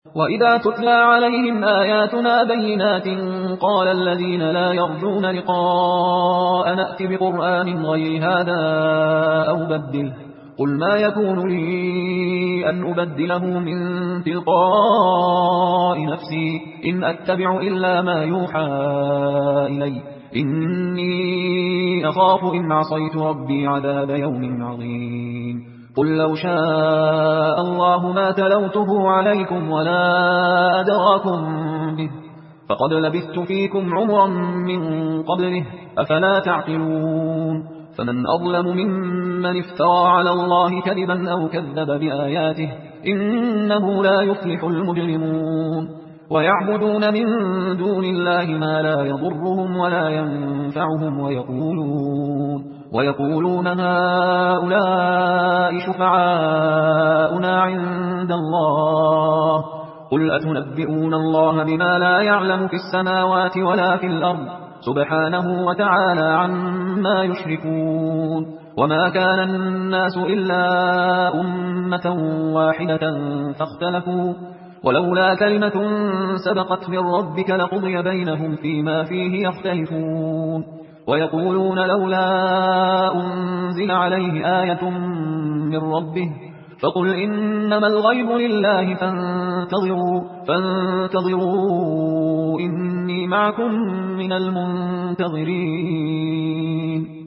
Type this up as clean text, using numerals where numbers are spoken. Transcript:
وإذا تتلى عليهم آياتنا بينات قال الذين لا يرجون لقاء نأت بقرآن غير هذا أو بدله قل ما يكون لي أن أبدله من تلقاء نفسي إن أتبع إلا ما يوحى إلي إني أخاف إن عصيت ربي عذاب يوم عظيم قل لو شاء الله ما تلوته عليكم ولا أدراكم به فقد لبثت فيكم عمرا من قبله أفلا تعقلون فمن أظلم ممن افترى على الله كذبا أو كذب بآياته إنه لا يفلح المجرمون ويعبدون من دون الله ما لا يضرهم ولا ينفعهم ويقولون هؤلاء شفعاؤنا عند الله قل أتنبئون الله بما لا يعلم في السماوات ولا في الأرض سبحانه وتعالى عما يشركون وما كان الناس إلا أمة واحدة فاختلفوا ولولا كلمة سبقت من ربك لقضي بينهم فيما فيه يختلفون ويقولون لولا أنزل عليه آية من ربه فقل إنما الغيب لله فانتظروا إني معكم من المنتظرين